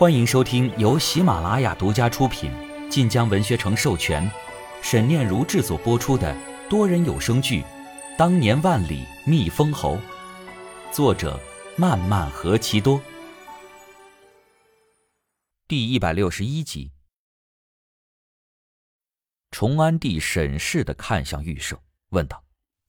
欢迎收听由喜马拉雅独家出品、晋江文学城授权、沈念如制作播出的多人有声剧《当年万里觅封侯》，作者漫漫何其多。第161集。崇安帝审视地看向玉舍，问道：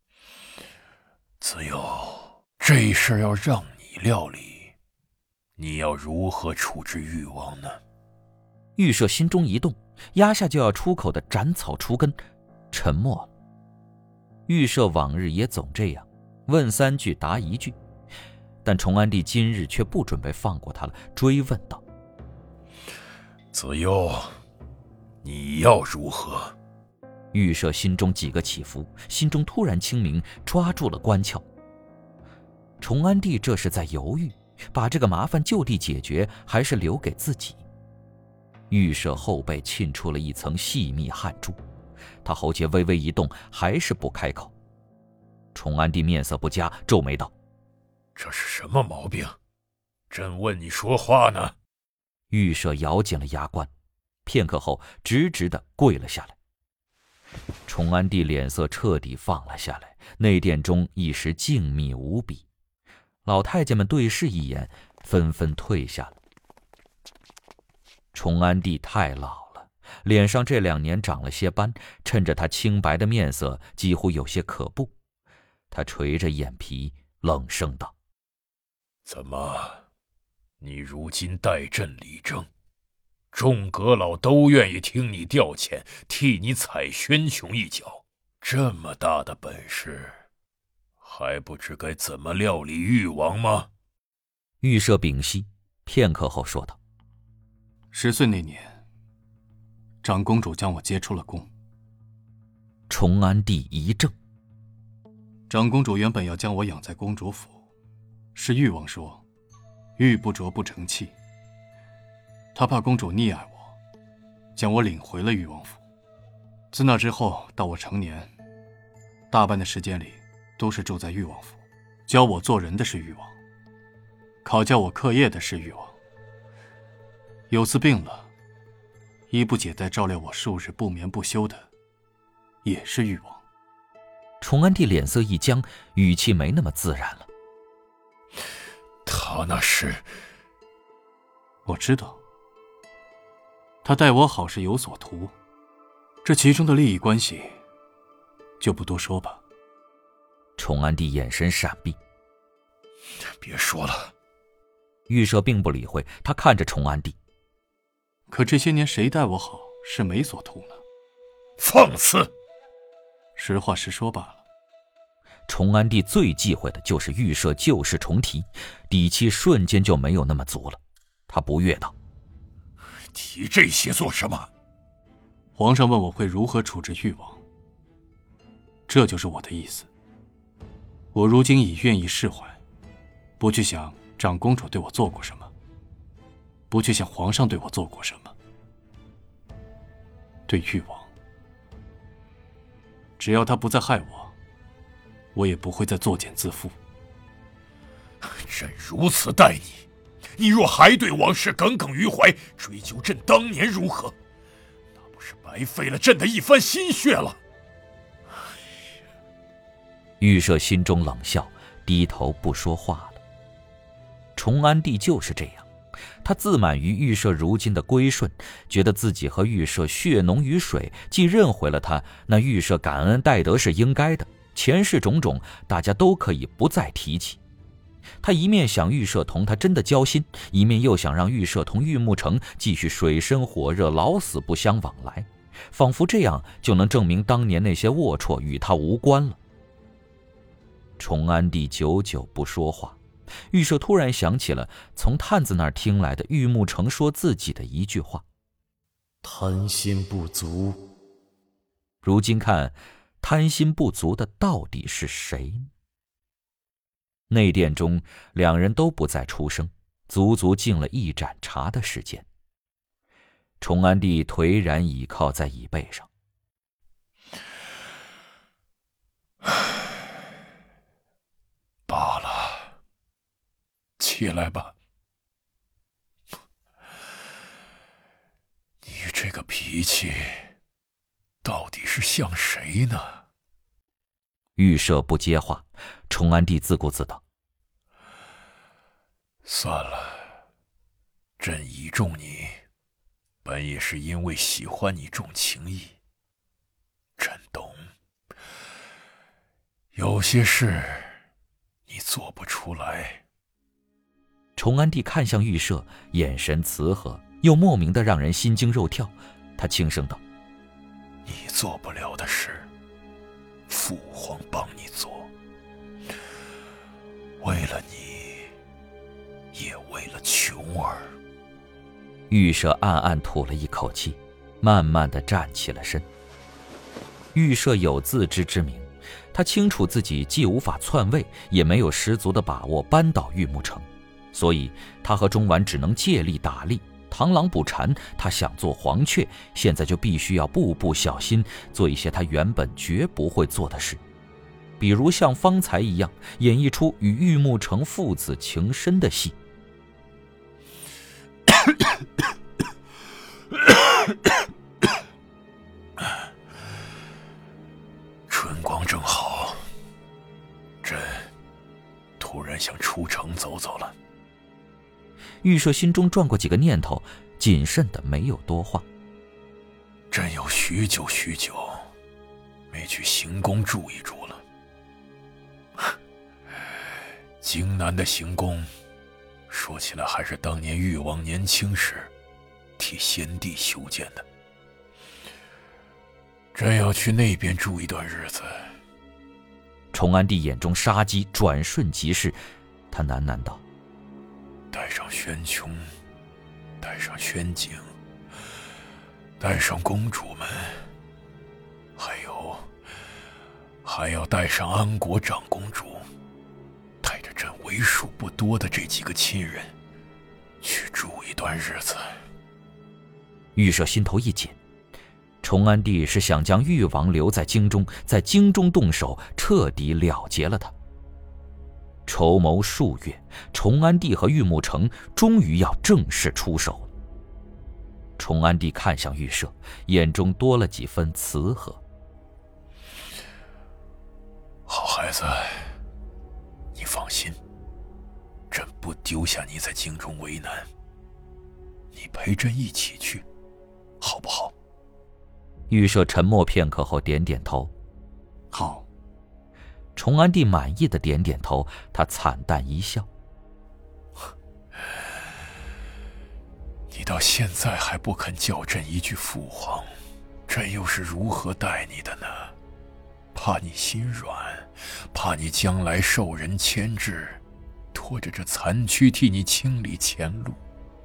子由，这事要让你料理，你要如何处置誉王呢？ 玉舍心中一动，压下就要出口的斩草除根，沉默了。玉舍往日也总这样，问3句答1句，但崇安帝今日却不准备放过他了，追问道： 子由，你要如何？ 玉舍心中几个起伏，心中突然清明，抓住了关窍。崇安帝这是在犹豫，把这个麻烦就地解决，还是留给自己？玉舍后背沁出了一层细密汗珠，他喉结微微一动，还是不开口。崇安帝面色不佳，皱眉道： 这是什么毛病？朕问你说话呢。 玉舍咬紧了牙关，片刻后直直地跪了下来。崇安帝脸色彻底放了下来，内殿中一时静谧无比。老太监们对视一眼，纷纷退下了。崇安帝太老了，脸上这2年长了些斑，趁着他清白的面色几乎有些可怖。他垂着眼皮冷声道： 怎么，你如今代朕理政，众阁老都愿意听你调遣，替你踩宣琼一脚，这么大的本事，还不知该怎么料理誉王吗？ 玉舍屏息，片刻后说道 ：10岁那年，长公主将我接出了宫。 崇安帝一怔。 长公主原本要将我养在公主府，是誉王说玉不琢不成器，他怕公主溺爱我，将我领回了誉王府。自那之后到我成年，大半的时间里都是住在誉王府，教我做人的是誉王，考教我课业的是誉王。有次病了，衣不解带照料我数日不眠不休的也是誉王。 崇安帝脸色一僵，语气没那么自然了。 他那是…… 我知道，他待我好是有所图，这其中的利益关系就不多说吧。 崇安帝眼神闪避。 别说了。 玉舍并不理会，他看着崇安帝。 可这些年谁待我好是没所图呢？ 放肆！ 实话实说罢了。 崇安帝最忌讳的就是玉舍旧事重提，底气瞬间就没有那么足了。他不悦道： 提这些做什么？ 皇上问我会如何处置誉王，这就是我的意思。我如今已愿意释怀，不去想长公主对我做过什么，不去想皇上对我做过什么。对誉王，只要他不再害我，我也不会再作茧自缚。 朕如此待你，你若还对王室耿耿于怀，追究朕当年如何，那不是白费了朕的一番心血了？ 玉舍心中冷笑，低头不说话了。崇安帝就是这样，他自满于玉舍如今的归顺，觉得自己和玉舍血浓于水，既认回了他，那玉舍感恩戴德是应该的，前世种种大家都可以不再提起。他一面想玉舍同他真的交心，一面又想让玉舍同玉木城继续水深火热，老死不相往来，仿佛这样就能证明当年那些龌龊与他无关了。崇安帝久久不说话，玉舍突然想起了从探子那儿听来的玉木城说自己的一句话： 贪心不足。 如今看，贪心不足的到底是谁呢？内殿中2人都不再出声，足足敬了1盏茶的时间。崇安帝颓然倚靠在椅背上。 罢了，起来吧。 个脾气到底是像谁呢？ 玉舍不接话，崇安帝自顾自道： 算了，朕倚重你，本也是因为喜欢你重情义。朕懂，有些事你做不出来。 崇安帝看向玉舍，眼神慈和，又莫名的让人心惊肉跳。他轻声道： 你做不了的事，父皇帮你做，为了你，也为了琼儿。 玉舍暗暗吐了一口气，慢慢地站起了身。玉舍有自知之明，他清楚自己既无法篡位，也没有十足的把握扳倒玉木城，所以他和钟婉只能借力打力，螳螂捕蝉。他想做黄雀，现在就必须要步步小心，做一些他原本绝不会做的事，比如像方才一样演绎出与玉木城父子情深的戏。 春光正好，朕突然想出城走走了。 玉舍心中转过几个念头，谨慎的没有多话。 朕有许久没去行宫住一住了。京南的行宫，说起来还是当年誉王年轻时替先帝修建的。朕要去那边住一段日子。 崇安帝眼中杀机转瞬即逝，他喃喃道： 带上宣琼，带上宣景，带上公主们，还要带上安国长公主，带着朕为数不多的这几个亲人去住一段日子。 玉舍心头一紧，崇安帝是想将玉王留在京中，在京中动手，彻底了结了他。筹谋数月，崇安帝和玉木城终于要正式出手了。崇安帝看向玉舍，眼中多了几分慈和。 好孩子，你放心，朕不丢下你在京中为难，你陪朕一起去，好不好？ 玉舍沉默片刻后点点头。 好。 崇安帝满意的点点头，他惨淡一笑。 你到现在还不肯叫朕一句父皇，朕又是如何待你的呢？怕你心软，怕你将来受人牵制，拖着这残躯替你清理前路。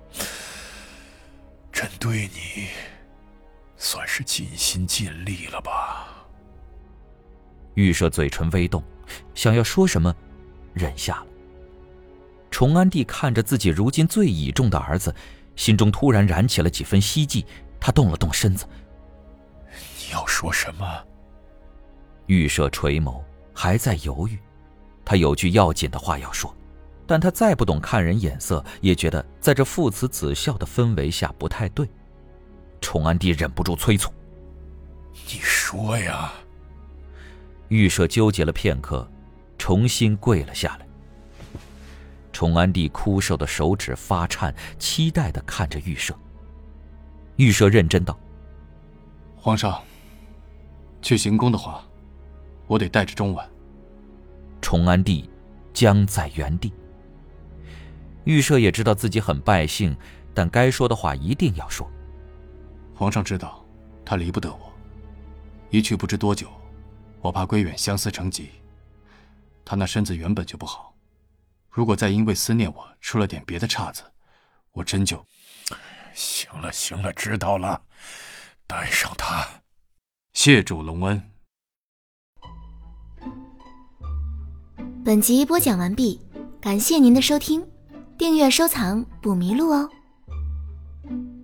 朕对你算是尽心尽力了吧？ 玉舍嘴唇微动，想要说什么，忍下了。崇安帝看着自己如今最倚重的儿子，心中突然燃起了几分希冀，他动了动身子。 你要说什么？ 玉舍垂眸，还在犹豫。他有句要紧的话要说，但他再不懂看人眼色，也觉得在这父慈子孝的氛围下不太对。崇安帝忍不住催促： 你说呀！ 玉舍纠结了片刻，重新跪了下来。崇安帝枯瘦的手指发颤，期待地看着玉舍。玉舍认真道： 皇上，去行宫的话，我得带着钟婉。 崇安帝僵在原地。玉舍也知道自己很败兴，但该说的话一定要说。 皇上知道他离不得我，一去不知多久，我怕归远相思成疾。他那身子原本就不好，如果再因为思念我出了点别的岔子，我真就…… 行了，知道了，带上他。 谢主隆恩。 本集播讲完毕，感谢您的收听，订阅收藏不迷路哦。